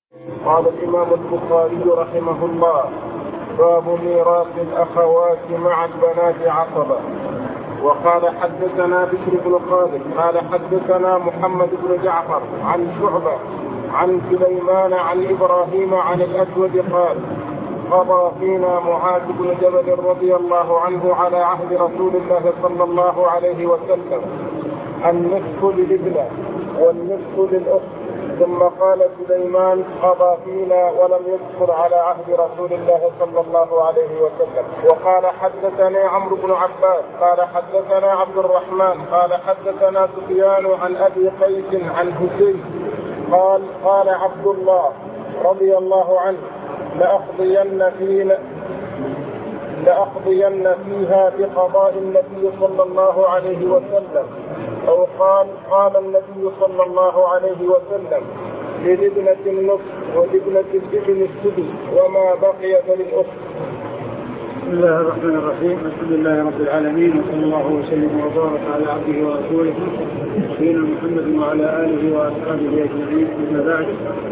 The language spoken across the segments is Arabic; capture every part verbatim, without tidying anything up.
قال الإمام البخاري رحمه الله: باب ميراث الأخوات مع البنات عصبة. وقال حدثنا بشر بن خالد قال حدثنا محمد بن جعفر عن شعبة عن سليمان عن إبراهيم عن الأسود قال: قضى فينا معاذ بن جبل رضي الله عنه على عهد رسول الله صلى الله عليه وسلم النصف للابنة والنصف للأخت. ثم قال سليمان: قضى فينا ولم يذكر على عهد رسول الله صلى الله عليه وسلم. وقال حدثني عمرو بن عباس قال حدثنا عبد الرحمن قال حدثنا سفيان عن أبي قيس عن حسين قال: قال عبد الله رضي الله عنه: لأقضين فينا لأقضين فيها بقضاء النبي صلى الله عليه وسلم. أو قال: قال النبي صلى الله عليه وسلم: للابنة النصف ولابنة الابن السدس وما بقي فللأخت. بسم الله الرحمن الرحيم. الحمد لله رب العالمين، وصلى الله وسلم وبارك على عبده ورسوله سيدنا محمد وعلى آله وأصحابه أجمعين. أما بعد،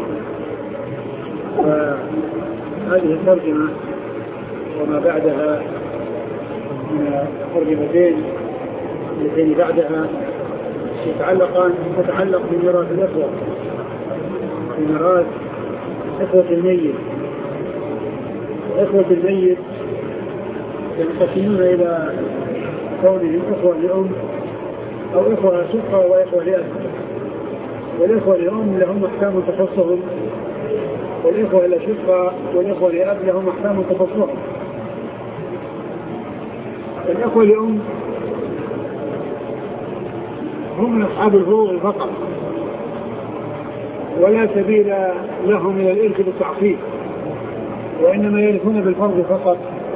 فهذه الترجمة وما بعدها من الترجمتين اللتين بعدها يتعلقان تتعلق بميراث الأخوة، بميراث إخوة الميت. إخوة الميت ينقسمون إلى كونهم إخوة لأم أو إخوة شقة وإخوة لأب. والإخوة لأم لهم أحكام تخصهم، والإخوة لشقة والإخوة لأب لهم أحكام تخصهم. الإخوة لأم هم من أصحاب الفروض فقط، ولا سبيل لهم من الإرث بالتعصيب، وإنما يرثون بالفرض فقط.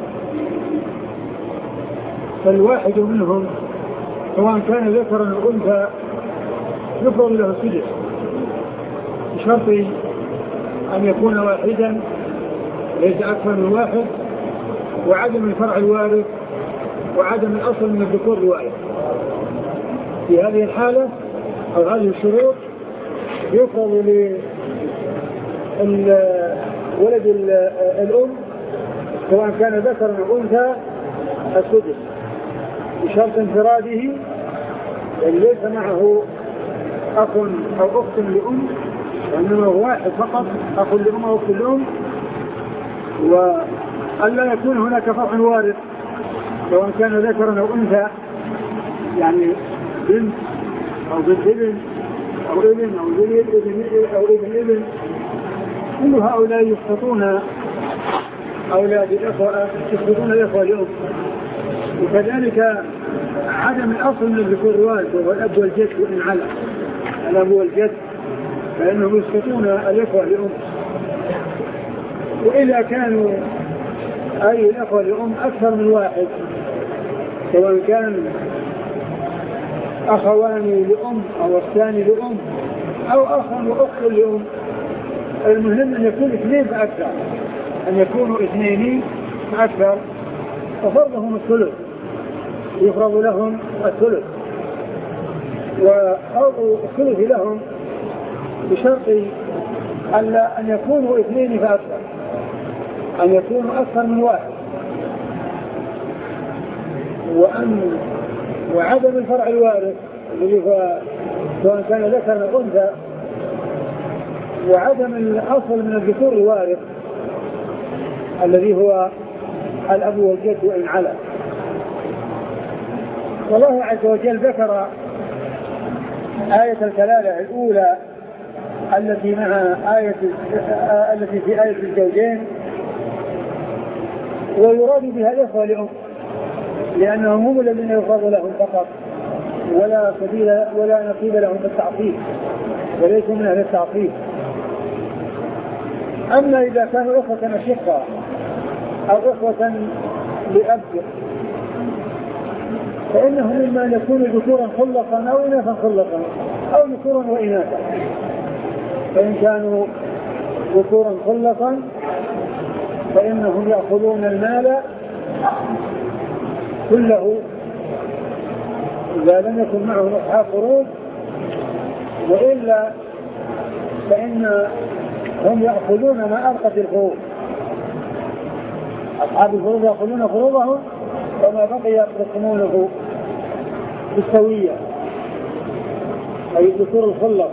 فالواحد منهم سواء كان ذكرا أو أنثى يفرض له السدس بشرط أن يكون واحدا ليس أكثر من واحد، وعدم الفرع الوارث، وعدم الأصل من الذكور الوارث. في هذه الحالة أو هذه الشروط يفرض لولد الأم سواء كان ذكرا أو أنثى السدس بشرط انفراده، يعني ليس معه أخ أو أخت لأم، وإنما هو واحد فقط، أخ لأم أو أخت لأم، وألا يكون هناك فرع وارث سواء كان ذكرا أو أنثى، يعني بنت أو بنت ابن أو ابن أو ابن أو ابن ابن. كل هؤلاء يسقطون أولاد الأخوة، يسقطون الأخوة لأم. وكذلك عدم الأصل من الذكور الوارث وهو الأب والجد وإن على الأب والجد، فإنهم يسقطون الأخوة لأم. وإذا كانوا أي الأخوة لأم أكثر من واحد، سواء كان أخوان لأم أو أختان لأم أو أخ وأخت لأم، المهم أن يكون اثنين فأكثر، أن يكونوا اثنين فأكثر، ففرضهم الثلث، يفرض لهم الثلث، وفرض الثلث لهم بشرط أن يكونوا اثنين فأكثر، أن يكونوا أكثر من واحد، وأن وعدم الفرع الوارث الذي هو سواء كان ذكر أو أنثى، وعدم الأصل من الذكور الوارث الذي هو الأب والجد وإن على. والله عز وجل ذكر آية الكلالة الأولى التي مع آية التي في آية الزوجين، ويراد بها الإخوة لأم، لأنهم هم الذين يفرض لهم فقط، ولا سبيل ولا نصيب لهم بالتعصيب، وليسوا من أهل التعصيب. أما إذا كانوا أخوة أشقة أو أخوة لأب فإنهم إما أن يكونوا ذكورا خلقا أو إناثا خلقا أو ذكورا وإناثا. فإن كانوا ذكورا خلقا فإنهم يأخذون المال كله إذا لم يكن معهم أصحاب فروض، وإلا فإن هم يأخذون ما أبقت الفروض، أصحاب الفروض يأخذون فروضهم وما بقي يقسمونه بالسوية أي الذكور الخلص.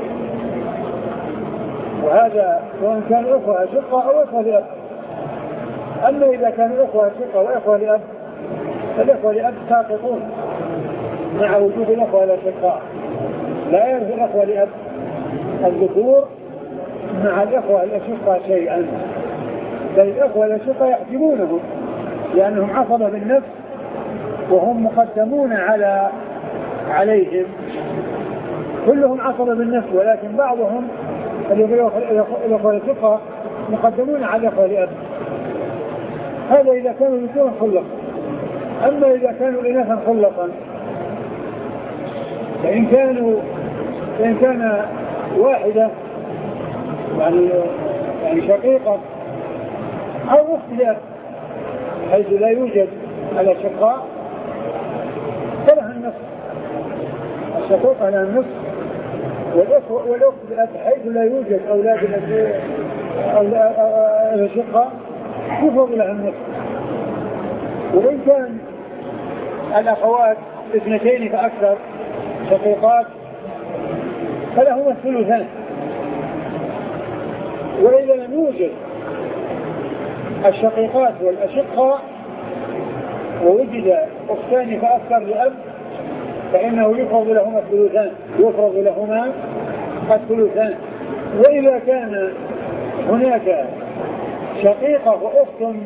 وهذا سواء كان إخوة أشقة أو إخوة لأب. أما إذا كانوا إخوة أشقة وإخوة لأب فالإخوة لأب ساقطون مع وجود الإخوة الأشقاء، لا يرث الإخوة لأب الذكور مع الإخوة الأشقة شيئا، بل الإخوة الأشقة يحجبونهم لأنهم عصبة بالنفس وهم مقدمون على عليهم، كلهم عصبة بالنفس، ولكن بعضهم الإخوة الأشقة مقدمون على الإخوة لأب. هذا إذا كانوا ذكورا خلقا. أما إذا كانوا إناثا خلقا فإن كانوا فإن كان واحدة يعني يعني شقيقة أو أخت لأب حيث لا يوجد الأشقاء فلها النصف، الشقيقة لها النصف، والأخت لأب حيث لا يوجد أولاد الأشقاء يفرض لها النصف. وإن كان الأخوات اثنتين فأكثر شقيقات فلهما الثلثان. وإذا لم يوجد الشقيقات والأشقاء ووجد أختان فأكثر لأب فإنه يفرض لهما الثلثان يفرض لهما الثلثان. وإذا كان هناك شقيقة وأخت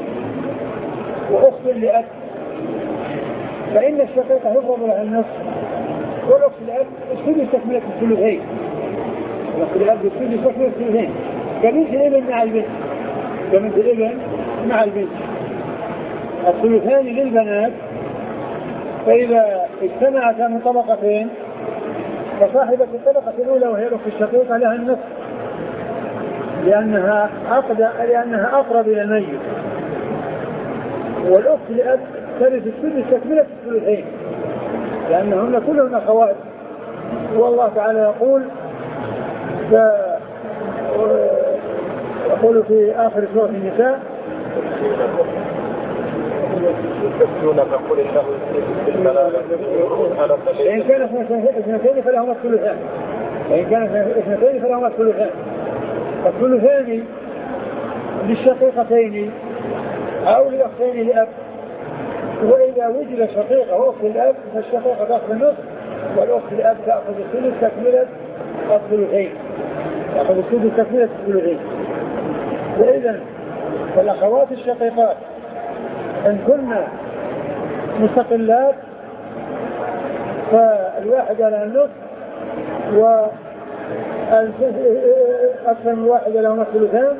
وأخت لأب فإن الشقيقة يفرض لها النصف، والأخت لأب السدس تكملة الثلثين، الأخت لأب السدس تكملة الثلثين كبنت الابن مع البنت، كبنت الابن مع البنت. الثلثان للبنات، فإذا اجتمعتا من طبقتين فصاحبة الطبقة الأولى وهي الأخت الشقيقة لها النصف لأنها أقدر لأنها أقرب إلى الميت، والأخت لأب ترث السدس تكملة الثلثين لأنهن كلهن أخوات. والله تعالى يقول يقول في آخر سورة النساء إن كانت اثنتين فلهما الثلثان إن كانت اثنتين فلهما الثلثان الثلثان للشقيقتين أو لأختين لأب. وإذا وجد شقيقة وأخت الأب فالشقيقة تأخذ النصف والأخت الأب تأخذ الثلث تكملة الثلثين تأخذ الثلث تكملة الثلثين. وإذا فالأخوات الشقيقات إن كنا مستقلات فالواحدة لها النصف وأكثر من واحدة لهما الثلثان.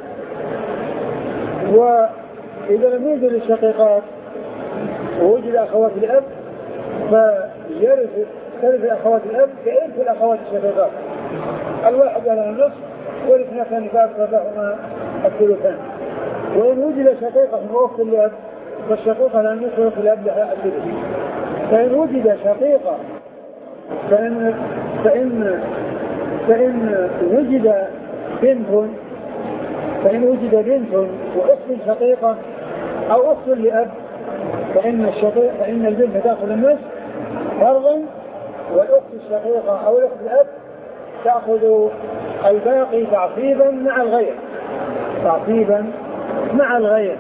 وإذا لم يوجد الشقيقات ووجد أخوات الأب فيرث ترث أخوات الأب كإرث الأخوات الشقيقات، الواحدة لها النصف والاثنتان فأكثر لهما الثلثان. وإن وجد شقيقة وأخت الأب فالشقيقة لها النصف وأخت الأب لها الثلث. فإن وجد شقيقة فإن فإن فإن وجد بنت فإن وجد بنت وأخت شقيقة أو أخت لأب فإن الشقيق فإن البنت تأخذ النصف فرضا، والأخت الشقيقة أو الأخت الأب تأخذ الباقي تعصيبا مع الغير تعصيبا مع الغير.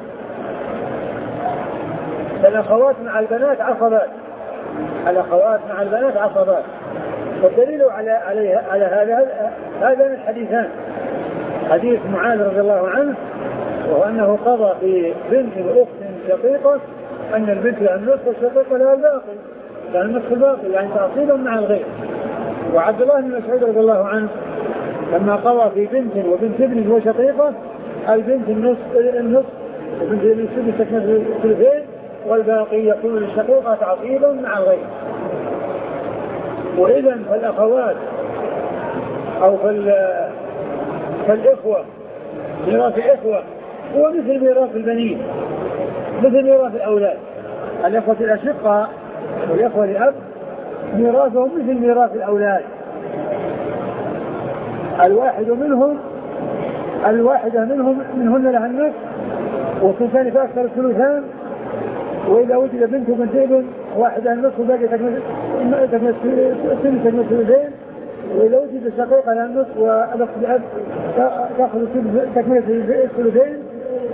فالأخوات مع البنات عصبات الأخوات مع البنات عصبات. والدليل على عليها على هذا هذا الحديثان، حديث معاذ رضي الله عنه وهو أنه قضى في بنت وأخت شقيقة أن البنت لها النصف والشقيقة لها الباقي، لها النصف الباقي يعني تعصيبا مع الغير. وعبد الله بن مسعود رضي الله عنه لما قضى في بنت وبنت ابن وشقيقة البنت النصف النصف وبنت السدس تكمل الثلثين والباقي يكون للشقيقة تعصيبا مع الغير. وإذا فالأخوات أو فالإخوة ميراث الإخوة هو مثل ميراث البنين مثل ميراث الأولاد. الإخوة الأشقاء والإخوة الأب ميراثهم مثل ميراث الأولاد، الواحد منهم الواحدة منهم منهن لها النصف والثنتان فأكثر الثلثان، وإذا وجد بنت وبنت ابن واحدة النصف وباقي تكمل الثلثين، وإذا وجد شقيقة لها النصف والأخت بأب تأخذ تكملة الثلثين.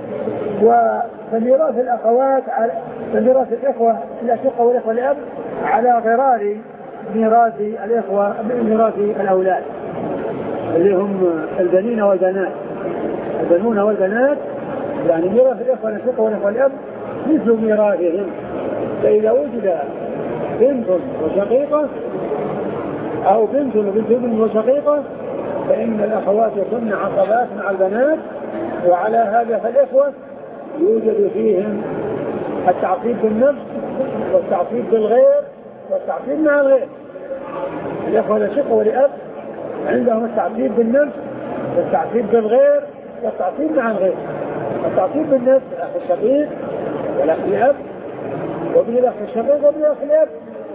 وميراث الأخوات ميراث الإخوة الأشقة والإخوة الأب على غرار ميراث الإخوة ميراث الأولاد اللي هم البنين والبنات. البنون والبنات يعني ميراث الإخوة الأشقة والإخوة الأب مثل ميراثهم. فإذا وجد بنت وشقيقة أو بنت وبنت ابن وشقيقة فإن الأخوات يكون عصبات مع البنات، وعلى هذا فالإخوة يوجد فيهم التعصيب بالنفس والتعصيب بالغير والتعصيب مع الغير. الإخوة الأشقة والأب عندهم التعصيب بالنفس والتعصيب بالغير والتعصيب مع الغير. التعصيب بالنفس الأخ الشقيق والأخ الأب وابن الأخ الشقيق وابن الأخ الأب،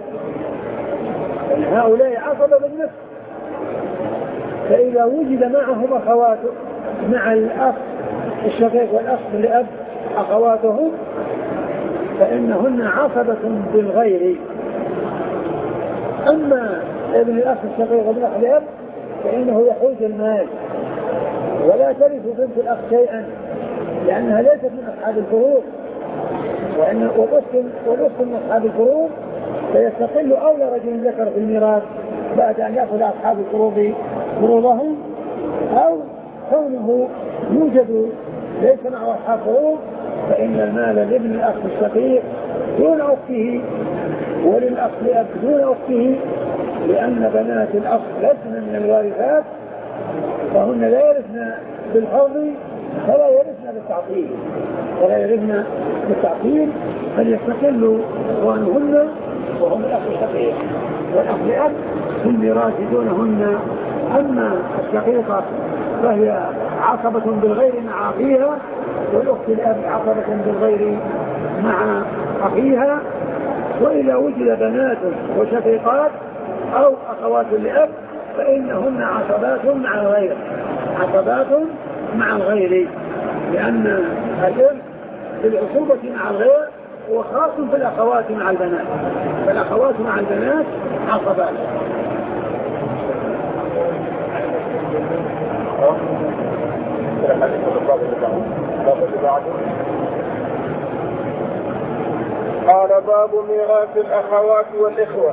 يعني هؤلاء عصبة بالنفس. فإذا وجد معهم أخواته مع الأخ الشقيق والأخ الأب أخواتهم فإنهن عصبة بالغير. أما ابن الأخ الشقيق وابن الأخ الأب فإنه يحوز المال ولا ترث بنت الأخ شيئا لأنها ليست من أصحاب الفروض، وإن والأخت من أصحاب الفروض فيستقل أولى رجل ذكر في الميراث بعد أن يأخذ أصحاب الفروض فروضهم، أو كونه يوجد ليس معه أصحاب فروض فإن المال لابن الأخ الشقيق دون أخته وللأخ الأب دون أخته، لأن بنات الأخ لسن من الوارثات فهن لا يرثن بالحظ فلا يرثن بالتعطيل فلا يرثن بالتعطيل بل يستقل إخوانهن وهم الأخ الشقيق والأخ الأب في الميراث دونهن. أما الشقيقة فهي عصبة بالغير مع أخيها، والأخت الأب عصبة بالغير مع أخيها. وإذا وجد بنات وشقيقات أو أخوات لأب فإنهن عصبات مع الغير عصبات مع الغير لأن الإرث بالعصوبة مع الغير وخاص في الأخوات مع البنات، فالأخوات مع البنات عصبات. قال باب ميراث الأخوات والإخوة.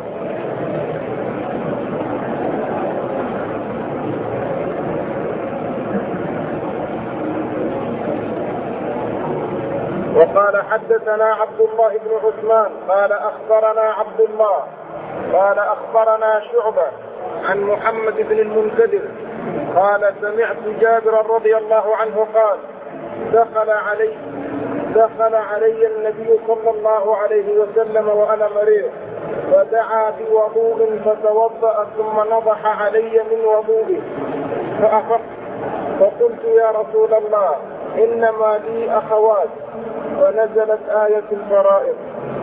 وقال حدثنا عبد الله بن عثمان قال أخبرنا عبد الله قال أخبرنا شعبة عن محمد بن المنكدر قال سمعت جابر رضي الله عنه قال دخل علي دخل علي النبي صلى الله عليه وسلم وأنا مريض فدعا بوضوء فتوضأ ثم نضح علي من وضوئه فأفقت فقلت يا رسول الله إنما لي أخوات، ونزلت آية الفرائض.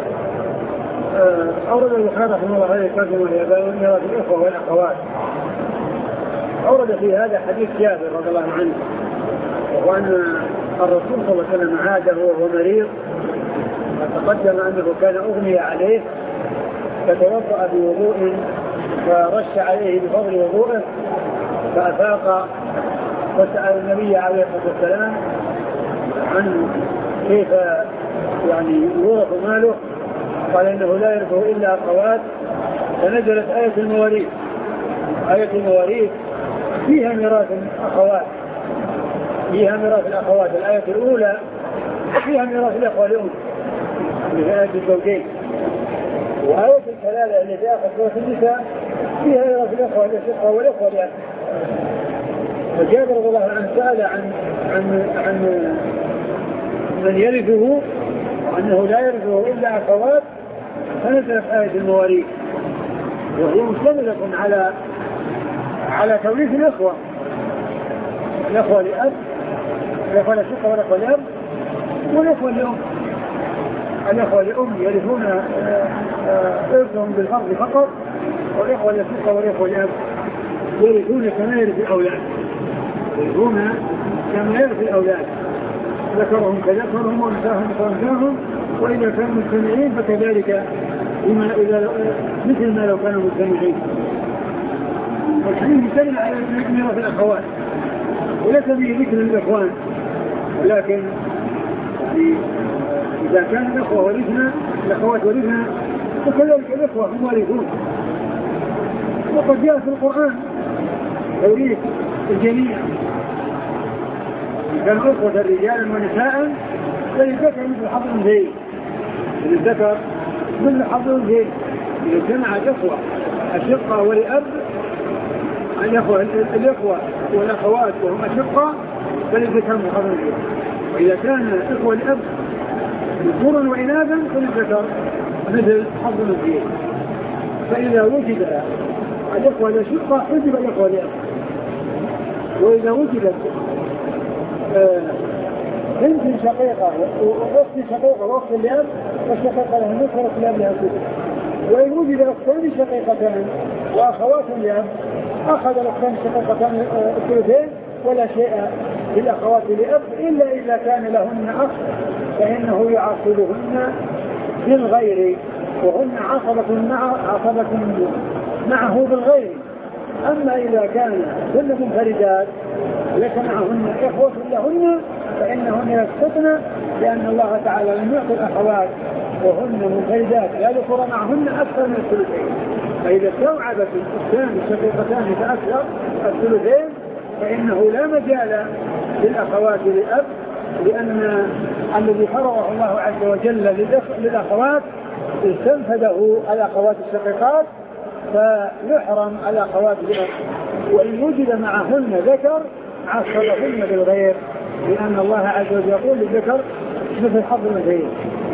أورد البخاري رحمه الله هذه الترجمة لميراث الإخوة والأخوات. أورد في هذا حديث جابر رضي الله عنه وأن الرسول صلى الله عليه وسلم عاده وهو مريض، وتقدم أنه كان أغمي عليه فتوضأ بوضوء فرش عليه بفضل وضوءه فأفاق وسأل النبي عليه الصلاة والسلام عن كيف يعني يورث ماله، قال إنه لا يرثه إلا أخوات، فنزلت آية المواريث. آية المواريث فيها ميراث الأخوات فيها ميراث الأخوات الآية الأولى فيها ميراث الأخوة لأم في آية الزوجين، وآية الكلالة التي آخذ سورة النساء فيها ميراث الأخوة الأشقة والأخوة لأم. فجابر رضي الله عنه سأل عن عن عن من يرثه وأنه لا يرثه إلا أخوات، فنزلت آية المواريث وهي مشتملة على على توريث الأخوة الأخوة لأب الأخوة لأشقة والأخوة لأب والأخوة لأم. الأخوة لأم يرثون إرثهم بالفرض فقط، والأخوة لأشقة والأخوة لأب يرثون كما يرث الأولاد يرثون كما يرث الأولاد، ذكرهم كذكرهم وانساهم كانساهم، وإذا كانوا مجتمعين فكذلك بما إذا مثل ما لو كانوا مجتمعين. والحديث يدل على ميراث الأخوات، وليس به ذكر الإخوان، ولكن إذا كان الأخوة ورثنا الأخوات ورثنا فكذلك الأخوة هم وارثون. وقد جاء في القرآن توريث الجميع، إن كانوا أخوة رجالا ونساء فللذكر مثل حظ الأنثيين، للذكر مثل حظ الأنثيين. إذا اجتمع الأخوة أشقة ولأب، الأخوة الأخوة والأخوات وهم أشقة فللذكر مثل حظ الأنثيين. وإذا كان الأخوة الأب ذكورا وإناثا فللذكر مثل حظ الأنثيين. فإذا وجد الأخوة الأشقة حجب الأخوة الأب، وإذا وجدت بنت شقيقة وأخت شقيقة وأخت لأب فالشقيقة لها نصف وأخت لأب لها ثلث. وإن وجد أختان شقيقتان وأخوات لأب أخذ الأختان الشقيقتان الثلثين ولا شيء للأخوات لأب، إلا إذا كان لهن أخ فإنه يعصبهن بالغير، وهن عصبة مع عصبة معه بالغير. أما إذا كان كل منفردات ليس معهن إخوة لهن فإنهن يسقطن، لأن الله تعالى لم يعطي الأخوات وهن منفردات لا ذكر معهن أكثر من الثلثين. فإذا استوعبت الأختان الشقيقتان فأكثر الثلثين فإنه لا مجال للأخوات للأب، لأن الذي فرضه الله عز وجل للأخوات استنفده الأخوات الشقيقات فيحرم الأخوات للأب. وإن وجد معهن ذكر عصبهن بالغير، لأن الله عز وجل يقول للذكر مثل حظ الأنثيين.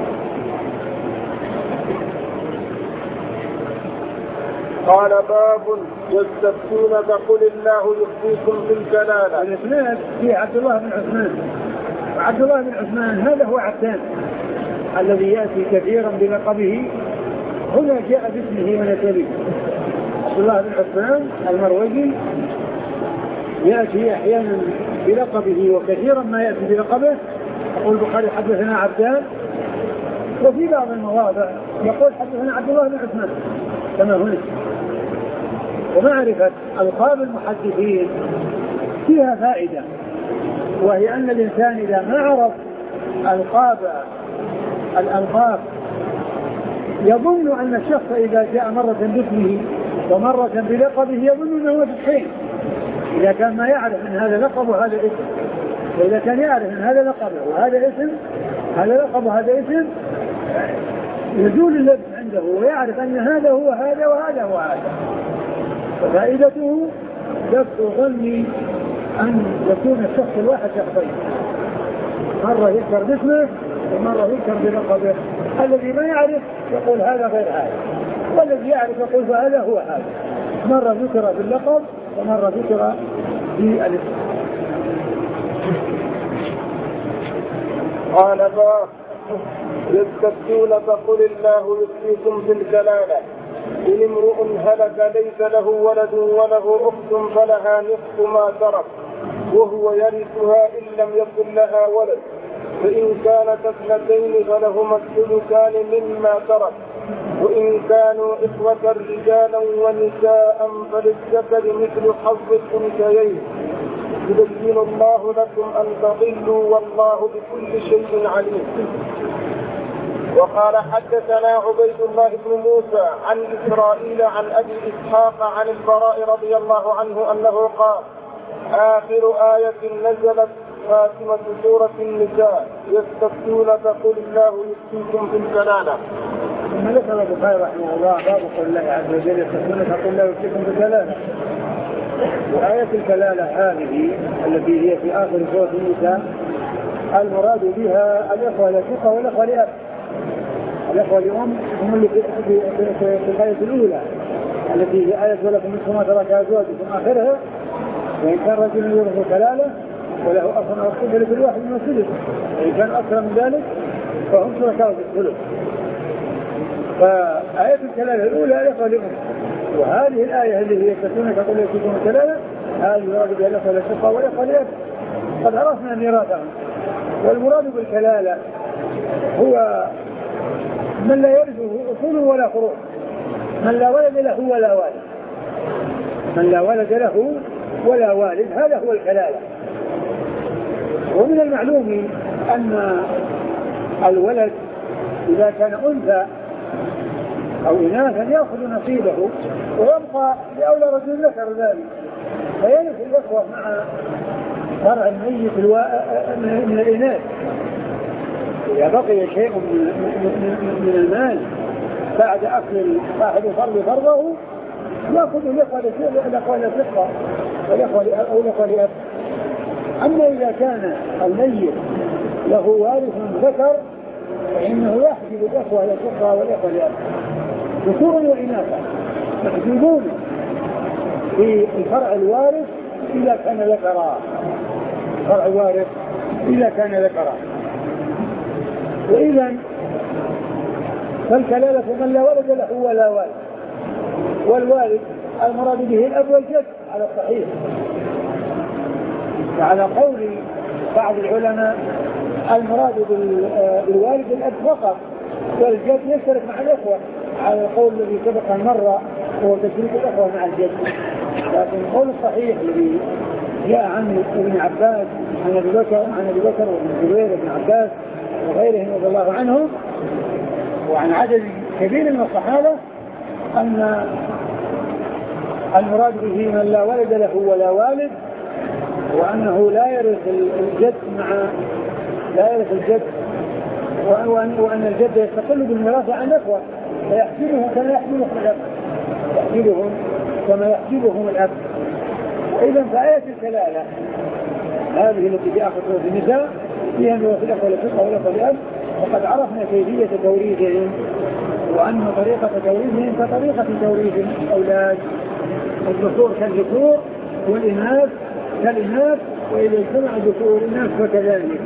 قال باب يستفتونك قل الله يفتيكم في الكلالة. الإسناد في عبد الله بن عثمان، وعبد الله بن عثمان هذا هو عبدان الذي يأتي كثيرا بلقبه، هنا جاء باسمه ونسبه. عبد الله بن عثمان المروزي يأتي أحيانا بلقبه وكثيرا ما يأتي بلقبه. يقول البخاري حدثنا عبدان، وفي بعض المواضع يقول حدثنا عبد الله بن عثمان كما هنا. ومعرفة ألقاب المحدثين فيها فائدة، وهي أن الإنسان إذا ما عرف ألقاب الألقاب يظن أن الشخص إذا جاء مرة باسمه ومرة بلقبه يظن أنه في. إذا كان ما يعرف أن هذا لقب وهذا اسم، وإذا كان يعرف أن هذا لقب وهذا اسم، هذا لقب وهذا اسم، يزول اللبس عنده ويعرف أن هذا هو هذا وهذا هو هذا. ففائدته دفع ظني أن يكون الشخص الواحد شخصين، مرة يذكر باسمه ومرة يذكر بلقبه. الذي ما يعرف يقول هذا غير هذا، والذي يعرف يقول فهذا هو هذا. مرة ذكر باللقب ومرة ذكر بالاسم. قال باب يستفتونك قل الله يفتيكم في الكلالة إن امرؤ هلك ليس له ولد وله أخت فلها نصف ما ترك وهو يرثها إن لم يكن لها ولد، فإن كانت اثنتين فلهما الثلثان مما ترك، وإن كانوا إخوة رجالا ونساء فللذكر مثل حظ الأنثيين. يبين الله لكم أن تضلوا والله بكل شيء عليم. وقال حدثنا عبيد الله بن موسى عن إسرائيل عن أبي إسحاق عن البراء رضي الله عنه أنه قال آخر آية نزلت خاتمة سورة النساء يستفتونك قل الله يفتيكم في الكلالة. ثم ذكر البخاري رحمه الله باب قول الله عز وجل يستفتونك قل الله يفتيكم في الكلالة. وآية الكلالة هذه التي هي في آخر سورة النساء المراد بها الإخوة الأشقة والإخوة لأب. الإخوة لأم هم اللي في الآية الأولى التي هي آية ولكم نصف ما ترك أزواجكم آخرها، وإن كان رجل يورث كلالة وله أخ أو أخت فلكل واحد من الثلث، وإن كان أكثر من ذلك فهم شركاء في الثلث. فآية الكلالة الأولى الإخوة لأم، وهذه الآية التي هي يستفتونك قل يفتيكم الكلالة هذه يراد بها الإخوة الأشقة والإخوة لأب. وقد عرفنا ميراثهم. والمراد بالكلالة هو من لا يرثه أصول ولا فروع، من لا ولد له ولا والد، من لا ولد له ولا والد، هذا هو الكلالة. ومن المعلوم أن الولد إذا كان أنثى أو إناثا يأخذ نصيبه ويبقى لأولى رجل ذكر ذلك، فيرث الإخوة مع فرع الميت الو... من الإناث. إذا بقي شيء من, من المال بعد أكل صاحب الفرد فرضه يأخذ الإخوة لثقة أو الإخوة لأب. أما إذا كان الميت له وارث ذكر فإنه يحجب الإخوة لثقة والإخوة لأب ذكورا وإناثا، يحجبون في الفرع الوارث إذا كان ذكرا، فرع الوارث إذا كان ذكرا. وإذا فالكلالة من لا ولد له ولا والد، والوالد المراد به الأب والجد على الصحيح، وعلى قول بعض العلماء المراد بالوالد الأب فقط، والجد يشترك مع الأخوة على القول الذي سبق مرة هو تشريك الأخوة مع الجد. لكن القول الصحيح الذي جاء عن ابن عباس عن ابي بكر عن ابي بكر وابن الزبير وابن عباس وغيرهم رضي الله عنهم وعن عدد كبير من الصحابة أن المراد به من لا ولد له ولا والد، وأنه لا يرث الجد مع لا يرث الجد، وأن, وأن الجد يستقل بالميراث عن الأخوة فيحجبهم كما يحجبهم الأب يحجبهم كما يحجبهم الأب. وإذا فآية الكلالة هذه التي في آخر سورة النساء فيها ميراث الأخوة للفقه والأخوة للأب، وقد عرفنا كيفية توريثهم وأن طريقة توريثهم كطريقة توريث الأولاد، الذكور كالذكور والإناث كالإناث، وإذا اجتمع الذكور والإناث فكذلك.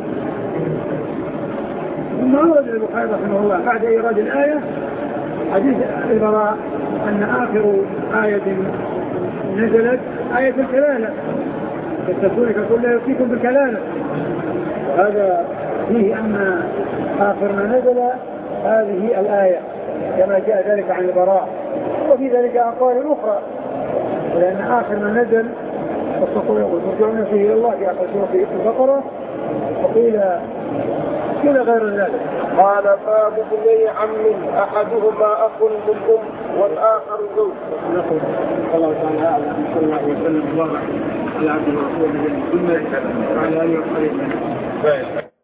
ثم أورد البخاري رحمه الله بعد إيراد الآية حديث البراء أن آخر آية نزلت آية الكلالة، تستفتونك قل لا يفتيكم بالكلالة، وهذا فيه أن آخر ما نزل هذه الآية كما جاء ذلك عن البراء، وفي ذلك أقوال أخرى، لأن آخر ما نزل وترجعون فيه إلى الله في آخر سورة البقرة، وقيل كل غير ذلك. قال باب ابني عم أحدهما أخ للأم والآخر زوج. نقول الله تعالى أعلم صلى الله عليه وسلم وبارك على عبده ورسوله محمد وعلى آله وصحبه.